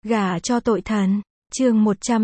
Gả cho tội thần. Chương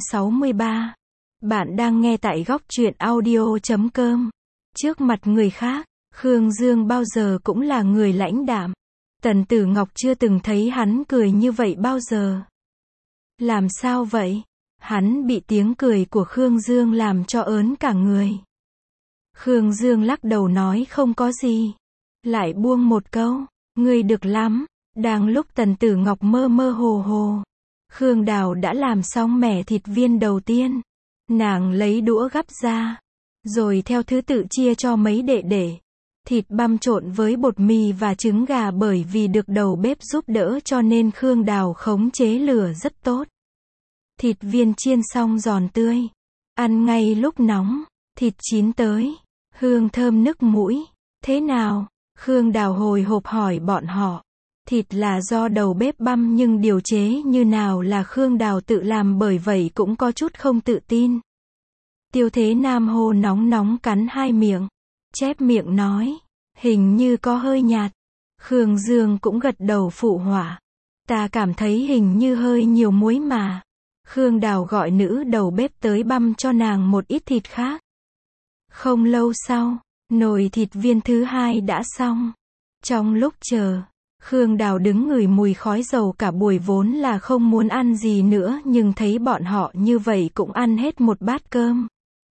163. Bạn đang nghe tại góc truyện audio.com. Trước mặt người khác, Khương Dương bao giờ cũng là người lãnh đạm. Tần Tử Ngọc chưa từng thấy hắn cười như vậy bao giờ. Làm sao vậy? Hắn bị tiếng cười của Khương Dương làm cho ớn cả người. Khương Dương lắc đầu nói không có gì. Lại buông một câu, ngươi được lắm. Đang lúc Tần Tử Ngọc mơ mơ hồ hồ, Khương Đào đã làm xong mẻ thịt viên đầu tiên. Nàng lấy đũa gắp ra, rồi theo thứ tự chia cho mấy đệ đệ. Thịt băm trộn với bột mì và trứng gà, bởi vì được đầu bếp giúp đỡ cho nên Khương Đào khống chế lửa rất tốt. Thịt viên chiên xong giòn tươi, ăn ngay lúc nóng. Thịt chín tới, hương thơm nức mũi. Thế nào? Khương Đào hồi hộp hỏi bọn họ. Thịt là do đầu bếp băm nhưng điều chế như nào là Khương Đào tự làm, bởi vậy cũng có chút không tự tin. Tiêu Thế Nam hô nóng nóng cắn hai miệng, chép miệng nói, hình như có hơi nhạt. Khương Dương cũng gật đầu phụ họa, ta cảm thấy hình như hơi nhiều muối mà. Khương Đào gọi nữ đầu bếp tới băm cho nàng một ít thịt khác. Không lâu sau, nồi thịt viên thứ hai đã xong. Trong lúc chờ, Khương Đào đứng ngửi mùi khói dầu cả buổi, vốn là không muốn ăn gì nữa nhưng thấy bọn họ như vậy cũng ăn hết một bát cơm.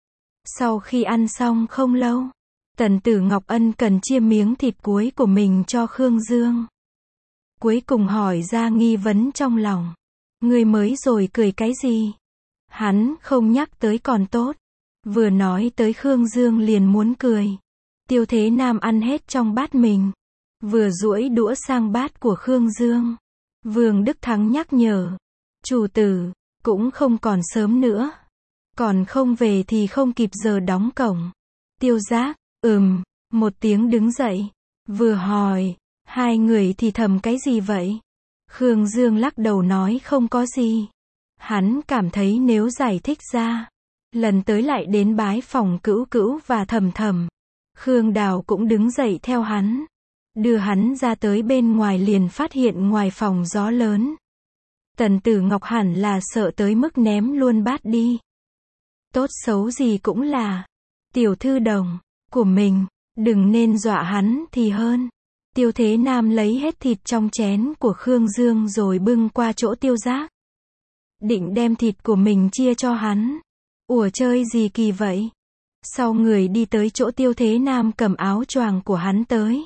Sau khi ăn xong không lâu, Tần Tử Ngọc ân cần chia miếng thịt cuối của mình cho Khương Dương. Cuối cùng hỏi ra nghi vấn trong lòng. Ngươi mới rồi cười cái gì? Hắn không nhắc tới còn tốt. Vừa nói tới Khương Dương liền muốn cười. Tiêu Thế Nam ăn hết trong bát mình, vừa duỗi đũa sang bát của Khương Dương. Vương Đức Thắng nhắc nhở. Chủ tử, cũng không còn sớm nữa. Còn không về thì không kịp giờ đóng cổng. Tiêu Giác, một tiếng đứng dậy. Vừa hỏi, hai người thì thầm cái gì vậy? Khương Dương lắc đầu nói không có gì. Hắn cảm thấy nếu giải thích ra, lần tới lại đến bái phòng Cữu Cữu và Thầm Thầm. Khương Đào cũng đứng dậy theo hắn. Đưa hắn ra tới bên ngoài liền phát hiện ngoài phòng gió lớn. Tần Tử Ngọc hẳn là sợ tới mức ném luôn bát đi. Tốt xấu gì cũng là tiểu thư đồng của mình, đừng nên dọa hắn thì hơn. Tiêu Thế Nam lấy hết thịt trong chén của Khương Dương rồi bưng qua chỗ Tiêu Giác. Định đem thịt của mình chia cho hắn. Ủa chơi gì kỳ vậy? Sau người đi tới chỗ Tiêu Thế Nam cầm áo choàng của hắn tới.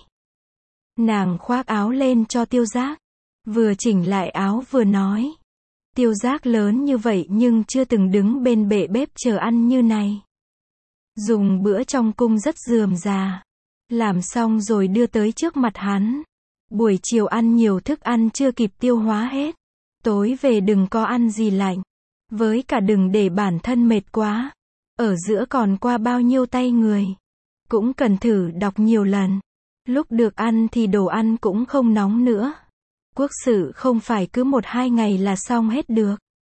Nàng khoác áo lên cho Tiêu Giác. Vừa chỉnh lại áo vừa nói. Tiêu Giác lớn như vậy nhưng chưa từng đứng bên bệ bếp chờ ăn như này. Dùng bữa trong cung rất rườm rà. Làm xong rồi đưa tới trước mặt hắn. Buổi chiều ăn nhiều thức ăn chưa kịp tiêu hóa hết. Tối về đừng có ăn gì lạnh. Với cả đừng để bản thân mệt quá. Ở giữa còn qua bao nhiêu tay người. Cũng cần thử đọc nhiều lần. Lúc được ăn thì đồ ăn cũng không nóng nữa. Quốc sự không phải cứ 1-2 ngày là xong hết được.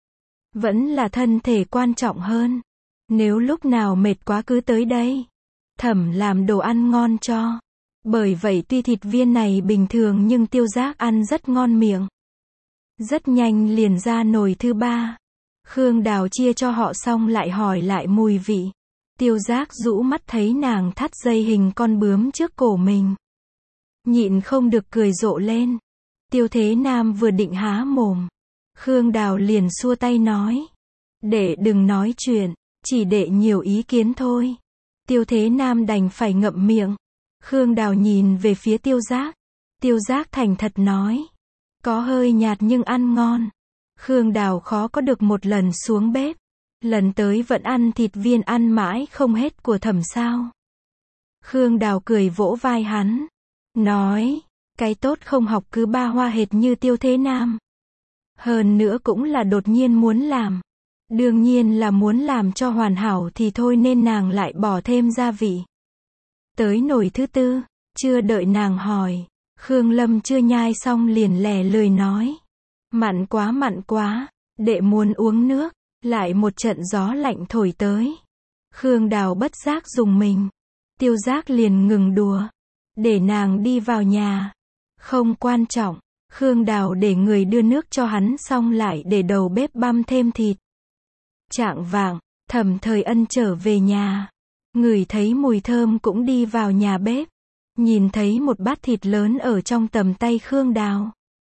Vẫn là thân thể quan trọng hơn. Nếu lúc nào mệt quá cứ tới đây. Thẩm làm đồ ăn ngon cho. Bởi vậy tuy thịt viên này bình thường nhưng Tiêu Giác ăn rất ngon miệng. Rất nhanh liền ra nồi thứ ba. Khương Đào chia cho họ xong lại hỏi lại mùi vị. Tiêu Giác rũ mắt thấy nàng thắt dây hình con bướm trước cổ mình. Nhịn không được cười rộ lên. Tiêu Thế Nam vừa định há mồm, Khương Đào liền xua tay nói. Đệ đừng nói chuyện, chỉ đệ nhiều ý kiến thôi. Tiêu Thế Nam đành phải ngậm miệng. Khương Đào nhìn về phía Tiêu Giác. Tiêu Giác thành thật nói. Có hơi nhạt nhưng ăn ngon. Khương Đào khó có được một lần xuống bếp. Lần tới vẫn ăn thịt viên ăn mãi không hết của Thẩm sao. Khương Đào cười vỗ vai hắn. Nói, cái tốt không học cứ ba hoa hệt như Tiêu Thế Nam. Hơn nữa cũng là đột nhiên muốn làm. Đương nhiên là muốn làm cho hoàn hảo thì thôi nên nàng lại bỏ thêm gia vị. Tới nồi thứ tư, chưa đợi nàng hỏi, Khương Lâm chưa nhai xong liền lẻ lười nói. Mặn quá, đệ muốn uống nước. Lại một trận gió lạnh thổi tới. Khương Đào bất giác dùng mình. Tiêu Giác liền ngừng đùa. Để nàng đi vào nhà. Không quan trọng. Khương Đào để người đưa nước cho hắn xong lại để đầu bếp băm thêm thịt. Chạng vạng, Thẩm Thời Ân trở về nhà. Ngửi thấy mùi thơm cũng đi vào nhà bếp. Nhìn thấy một bát thịt lớn ở trong tầm tay Khương Đào.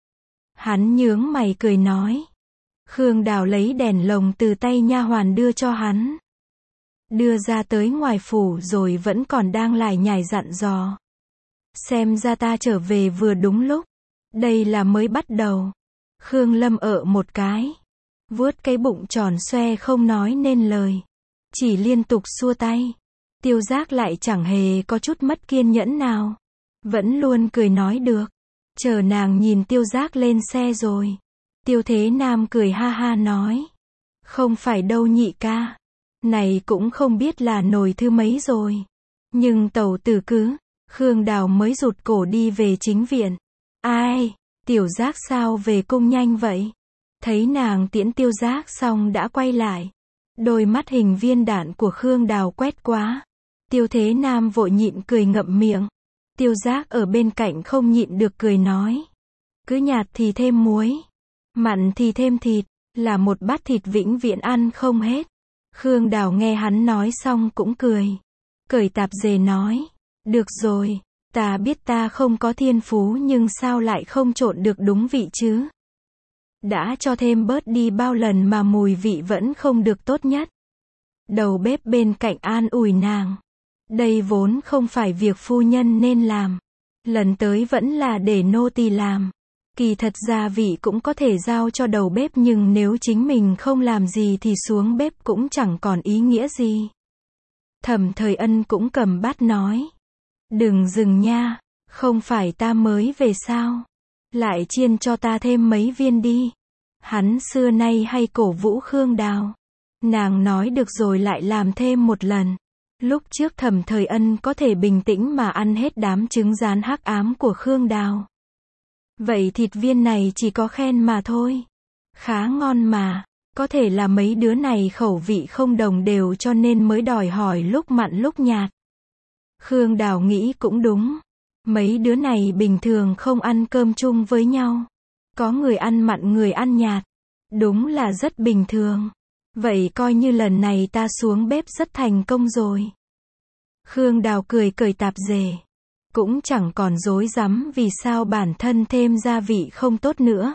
Hắn nhướng mày cười nói. Khương Đào lấy đèn lồng từ tay nha hoàn đưa cho hắn. Đưa ra tới ngoài phủ rồi vẫn còn đang lải nhải dặn dò. Xem ra ta trở về vừa đúng lúc. Đây là mới bắt đầu. Khương Lâm một cái. Vuốt cái bụng tròn xoe không nói nên lời. Chỉ liên tục xua tay. Tiêu Giác lại chẳng hề có chút mất kiên nhẫn nào. Vẫn luôn cười nói được. Chờ nàng nhìn Tiêu Giác lên xe rồi. Tiêu Thế Nam cười ha ha nói. Không phải đâu nhị ca. Này cũng không biết là nồi thứ mấy rồi. Nhưng tẩu tử cứ. Khương Đào mới rụt cổ đi về chính viện. Ai, Tiểu Giác sao về cung nhanh vậy? Thấy nàng tiễn Tiêu Giác xong đã quay lại. Đôi mắt hình viên đạn của Khương Đào quét quá. Tiêu Thế Nam vội nhịn cười ngậm miệng. Tiêu Giác ở bên cạnh không nhịn được cười nói. Cứ nhạt thì thêm muối. Mặn thì thêm thịt. Là một bát thịt vĩnh viễn ăn không hết. Khương Đào nghe hắn nói xong cũng cười. Cởi tạp dề nói. Được rồi, ta biết ta không có thiên phú nhưng sao lại không trộn được đúng vị chứ? Đã cho thêm bớt đi bao lần mà mùi vị vẫn không được tốt nhất. Đầu bếp bên cạnh an ủi nàng. Đây vốn không phải việc phu nhân nên làm. Lần tới vẫn là để nô tỳ làm. Kỳ thật gia vị cũng có thể giao cho đầu bếp nhưng nếu chính mình không làm gì thì xuống bếp cũng chẳng còn ý nghĩa gì. Thẩm Thời Ân cũng cầm bát nói. Đừng dừng nha, không phải ta mới về sao? Lại chiên cho ta thêm mấy viên đi. Hắn xưa nay hay cổ vũ Khương Đào. Nàng nói được rồi lại làm thêm một lần. Lúc trước Thẩm Thời Ân có thể bình tĩnh mà ăn hết đám trứng rán hắc ám của Khương Đào. Vậy thịt viên này chỉ có khen mà thôi. Khá ngon mà, có thể là mấy đứa này khẩu vị không đồng đều cho nên mới đòi hỏi lúc mặn lúc nhạt. Khương Đào nghĩ cũng đúng. Mấy đứa này bình thường không ăn cơm chung với nhau. Có người ăn mặn người ăn nhạt. Đúng là rất bình thường. Vậy coi như lần này ta xuống bếp rất thành công rồi. Khương Đào cười cởi tạp dề. Cũng chẳng còn rối rắm vì sao bản thân thêm gia vị không tốt nữa.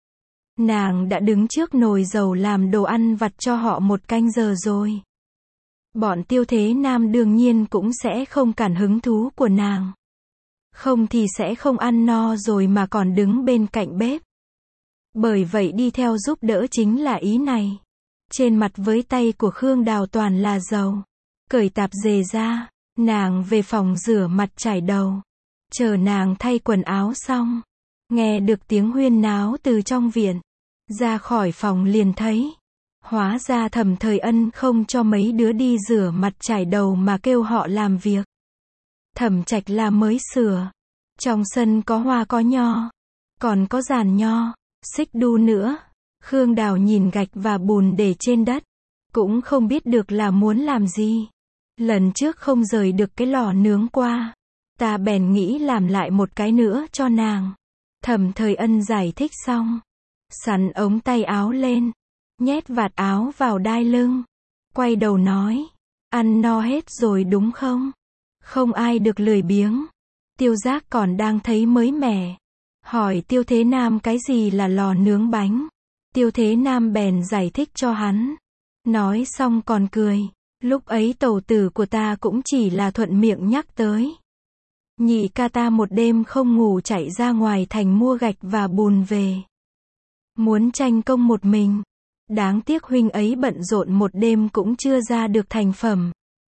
Nàng đã đứng trước nồi dầu làm đồ ăn vặt cho họ 1 canh giờ rồi. Bọn Tiêu Thế Nam đương nhiên cũng sẽ không cản hứng thú của nàng. Không thì sẽ không ăn no rồi mà còn đứng bên cạnh bếp. Bởi vậy đi theo giúp đỡ chính là ý này. Trên mặt với tay của Khương Đào toàn là dầu. Cởi tạp dề ra, nàng về phòng rửa mặt chải đầu. Chờ nàng thay quần áo xong. Nghe được tiếng huyên náo từ trong viện. Ra khỏi phòng liền thấy. Hóa ra Thẩm Thời Ân không cho mấy đứa đi rửa mặt chải đầu mà kêu họ làm việc. Thẩm Trạch là mới sửa. Trong sân có hoa có nho. Còn có giàn nho, xích đu nữa. Khương Đào nhìn gạch và bùn để trên đất. Cũng không biết được là muốn làm gì. Lần trước không rời được cái lò nướng qua. Ta bèn nghĩ làm lại một cái nữa cho nàng. Thẩm Thời Ân giải thích xong. Sắn ống tay áo lên. Nhét vạt áo vào đai lưng. Quay đầu nói. Ăn no hết rồi đúng không? Không ai được lười biếng. Tiêu Giác còn đang thấy mới mẻ. Hỏi Tiêu Thế Nam cái gì là lò nướng bánh. Tiêu Thế Nam bèn giải thích cho hắn. Nói xong còn cười. Lúc ấy tẩu tử của ta cũng chỉ là thuận miệng nhắc tới. Nhị ca ta một đêm không ngủ chạy ra ngoài thành mua gạch và bùn về. Muốn tranh công một mình. Đáng tiếc huynh ấy bận rộn một đêm cũng chưa ra được thành phẩm.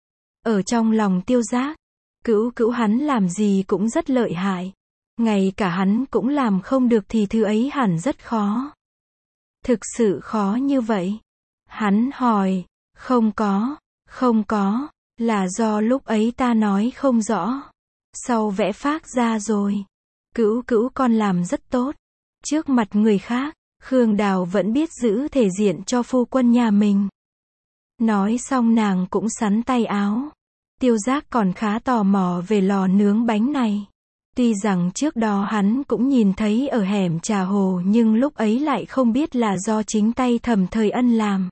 Ở trong lòng Tiêu Giác, cữu hắn làm gì cũng rất lợi hại. Ngay cả hắn cũng làm không được thì thứ ấy hẳn rất khó. Thực sự khó như vậy. Hắn hỏi, không có, là do lúc ấy ta nói không rõ. Sau vẽ phác ra rồi. Cữu con làm rất tốt. Trước mặt người khác, Khương Đào vẫn biết giữ thể diện cho phu quân nhà mình. Nói xong nàng cũng xắn tay áo. Tiêu Giác còn khá tò mò về lò nướng bánh này. Tuy rằng trước đó hắn cũng nhìn thấy ở hẻm Trà Hồ nhưng lúc ấy lại không biết là do chính tay Thẩm Thời Ân làm.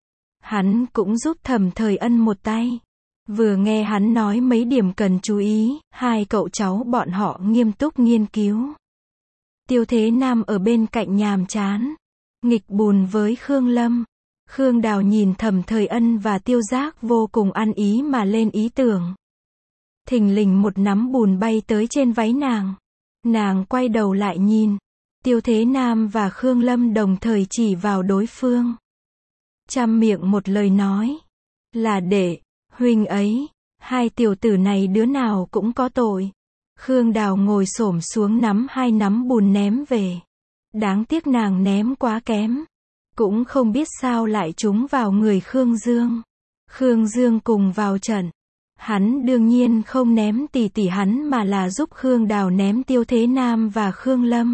Hắn cũng giúp Thẩm Thời Ân một tay. Vừa nghe hắn nói mấy điểm cần chú ý, hai cậu cháu bọn họ nghiêm túc nghiên cứu. Tiêu Thế Nam ở bên cạnh nhàm chán, nghịch bùn với Khương Lâm. Khương Đào nhìn Thẩm Thời Ân và Tiêu Giác vô cùng ăn ý mà lên ý tưởng. Thình lình một nắm bùn bay tới trên váy nàng. Nàng quay đầu lại nhìn. Tiêu Thế Nam và Khương Lâm đồng thời chỉ vào đối phương. Chăm miệng một lời nói. Là để, huynh ấy, hai tiểu tử này đứa nào cũng có tội. Khương Đào ngồi xổm xuống nắm hai nắm bùn ném về. Đáng tiếc nàng ném quá kém. Cũng không biết sao lại trúng vào người Khương Dương. Khương Dương cùng vào trận. Hắn đương nhiên không ném tỷ tỷ hắn mà là giúp Khương Đào ném Tiêu Thế Nam và Khương Lâm.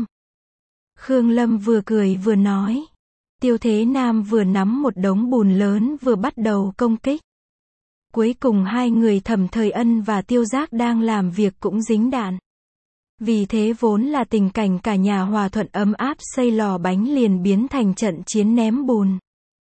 Khương Lâm vừa cười vừa nói. Tiêu Thế Nam vừa nắm một đống bùn lớn vừa bắt đầu công kích. Cuối cùng hai người Thẩm Thời Ân và Tiêu Giác đang làm việc cũng dính đạn. Vì thế vốn là tình cảnh cả nhà hòa thuận ấm áp xây lò bánh liền biến thành trận chiến ném bùn.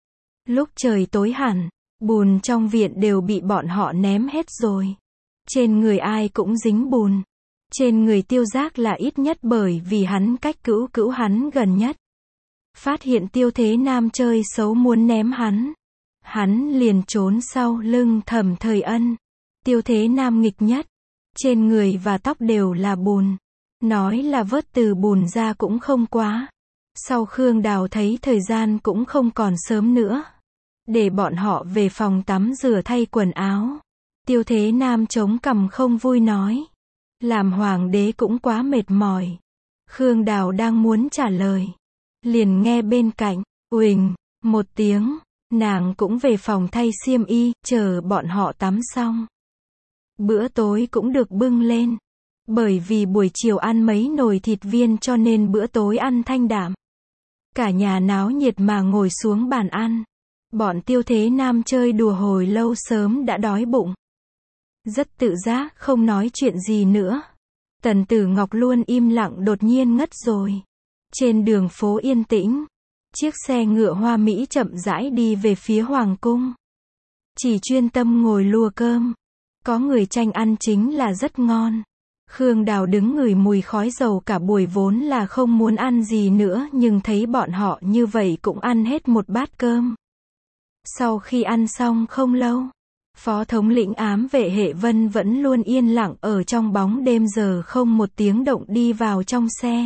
Lúc trời tối hẳn, bùn trong viện đều bị bọn họ ném hết rồi. Trên người ai cũng dính bùn. Trên người Tiêu Giác là ít nhất bởi vì hắn cách cữu cữu hắn gần nhất. Phát hiện Tiêu Thế Nam chơi xấu muốn ném hắn. Hắn liền trốn sau lưng Thẩm Thời Ân. Tiêu Thế Nam nghịch nhất. Trên người và tóc đều là bùn. Nói là vớt từ bùn ra cũng không quá. Sau Khương Đào thấy thời gian cũng không còn sớm nữa. Để bọn họ về phòng tắm rửa thay quần áo. Tiêu Thế Nam chống cằm không vui nói. Làm hoàng đế cũng quá mệt mỏi. Khương Đào đang muốn trả lời. Liền nghe bên cạnh, uỳnh, một tiếng. Nàng cũng về phòng thay xiêm y, chờ bọn họ tắm xong. Bữa tối cũng được bưng lên. Bởi vì buổi chiều ăn mấy nồi thịt viên cho nên bữa tối ăn thanh đạm. Cả nhà náo nhiệt mà ngồi xuống bàn ăn. Bọn Tiêu Thế Nam chơi đùa hồi lâu sớm đã đói bụng. Rất tự giác không nói chuyện gì nữa. Tần Tử Ngọc luôn im lặng đột nhiên ngất rồi. Trên đường phố yên tĩnh. Chiếc xe ngựa hoa mỹ chậm rãi đi về phía Hoàng cung. Chỉ chuyên tâm ngồi lùa cơm. Có người tranh ăn chính là rất ngon. Khương Đào đứng ngửi mùi khói dầu cả buổi vốn là không muốn ăn gì nữa nhưng thấy bọn họ như vậy cũng ăn hết một bát cơm. Sau khi ăn xong không lâu, Phó thống lĩnh ám vệ Hệ Vân vẫn luôn yên lặng ở trong bóng đêm giờ không một tiếng động đi vào trong xe.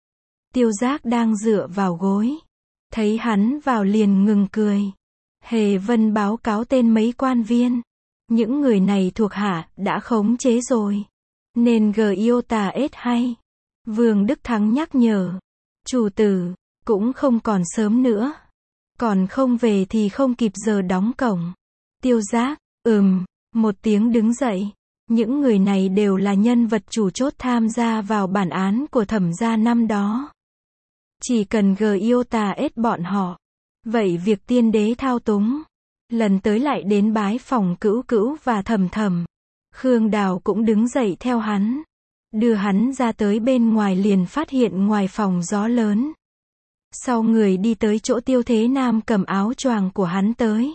Tiêu Giác đang dựa vào gối. Thấy hắn vào liền ngừng cười. Hệ Vân báo cáo tên mấy quan viên. Những người này thuộc hạ đã khống chế rồi. Nên Giota S hay. Vương Đức Thắng nhắc nhở. Chủ tử, cũng không còn sớm nữa. Còn không về thì không kịp giờ đóng cổng. Tiêu Giác, một tiếng đứng dậy. Những người này đều là nhân vật chủ chốt tham gia vào bản án của Thẩm gia năm đó. Chỉ cần Giota S bọn họ. Vậy việc tiên đế thao túng. Lần tới lại đến bái phòng cữu cữu và Thẩm Thẩm. Khương Đào cũng đứng dậy theo hắn. Đưa hắn ra tới bên ngoài liền phát hiện ngoài phòng gió lớn. Sau người đi tới chỗ Tiêu Thế Nam cầm áo choàng của hắn tới.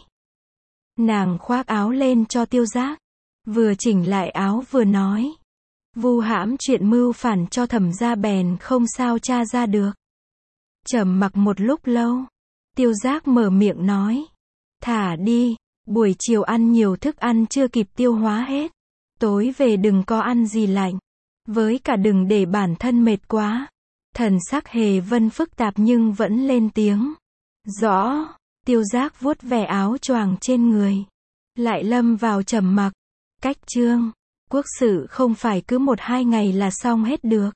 Nàng khoác áo lên cho Tiêu Giác. Vừa chỉnh lại áo vừa nói. Vu hãm chuyện mưu phản cho Thẩm gia bèn không sao tra ra được. Trầm mặc một lúc lâu. Tiêu Giác mở miệng nói. Thả đi, buổi chiều ăn nhiều thức ăn chưa kịp tiêu hóa hết. Tối về đừng có ăn gì lạnh. Với cả đừng để bản thân mệt quá. Thần sắc Hề Vân phức tạp nhưng vẫn lên tiếng. Rõ. Tiêu Giác vuốt ve áo choàng trên người. Lại lâm vào trầm mặc. Cách chương. Quốc sự không phải cứ 1-2 ngày là xong hết được.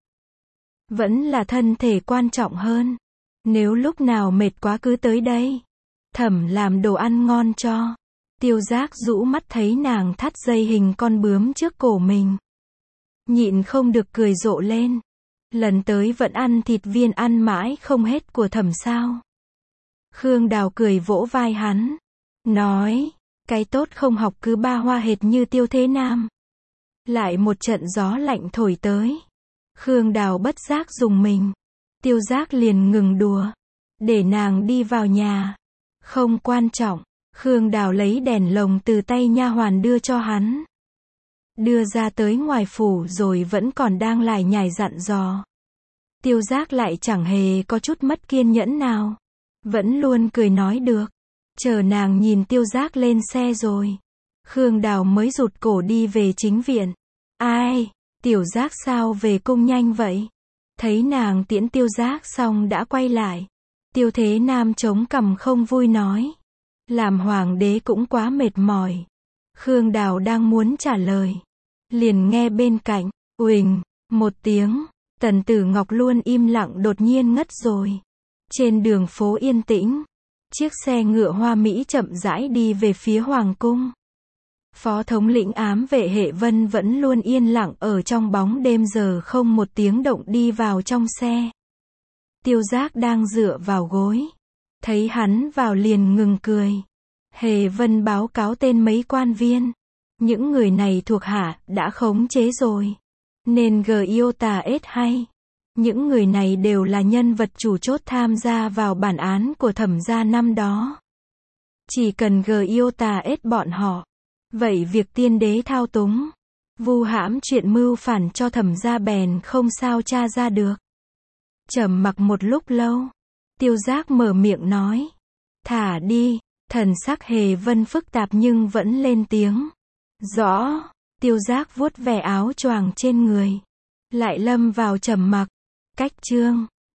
Vẫn là thân thể quan trọng hơn. Nếu lúc nào mệt quá cứ tới đây. Thẩm làm đồ ăn ngon cho. Tiêu Giác rũ mắt thấy nàng thắt dây hình con bướm trước cổ mình. Nhịn không được cười rộ lên. Lần tới vẫn ăn thịt viên ăn mãi không hết của Thẩm sao. Khương Đào cười vỗ vai hắn. Nói, cái tốt không học cứ ba hoa hệt như Tiêu Thế Nam. Lại một trận gió lạnh thổi tới. Khương Đào bất giác dùng mình. Tiêu Giác liền ngừng đùa. Để nàng đi vào nhà. Không quan trọng. Khương Đào lấy đèn lồng từ tay nha hoàn đưa cho hắn. Đưa ra tới ngoài phủ rồi vẫn còn đang lải nhải dặn dò. Tiêu Giác lại chẳng hề có chút mất kiên nhẫn nào. Vẫn luôn cười nói được. Chờ nàng nhìn Tiêu Giác lên xe rồi. Khương Đào mới rụt cổ đi về chính viện. Ai, Tiểu Giác sao về cung nhanh vậy? Thấy nàng tiễn Tiêu Giác xong đã quay lại. Tiêu Thế Nam chống cằm không vui nói. Làm hoàng đế cũng quá mệt mỏi. Khương Đào đang muốn trả lời. Liền nghe bên cạnh, uỳnh, một tiếng, Tần Tử Ngọc luôn im lặng đột nhiên ngất rồi. Trên đường phố yên tĩnh, chiếc xe ngựa hoa mỹ chậm rãi đi về phía hoàng cung. Phó thống lĩnh ám vệ Hệ Vân vẫn luôn yên lặng ở trong bóng đêm giờ không một tiếng động đi vào trong xe. Tiêu Giác đang dựa vào gối. Thấy hắn vào liền ngừng cười. Hệ Vân báo cáo tên mấy quan viên. Những người này thuộc hạ đã khống chế rồi. Nên Giota S hay. Những người này đều là nhân vật chủ chốt tham gia vào bản án của thẩm gia năm đó. Chỉ cần Giota S bọn họ. Vậy việc tiên đế thao túng, vu hãm chuyện mưu phản cho thẩm gia bèn không sao tra ra được. Trầm mặc một lúc lâu. Tiêu Giác mở miệng nói. Thả đi. Thần sắc Hề Vân phức tạp nhưng vẫn lên tiếng. Rõ. Tiêu Giác vuốt vẻ áo choàng trên người. Lại lâm vào trầm mặc. Cách chương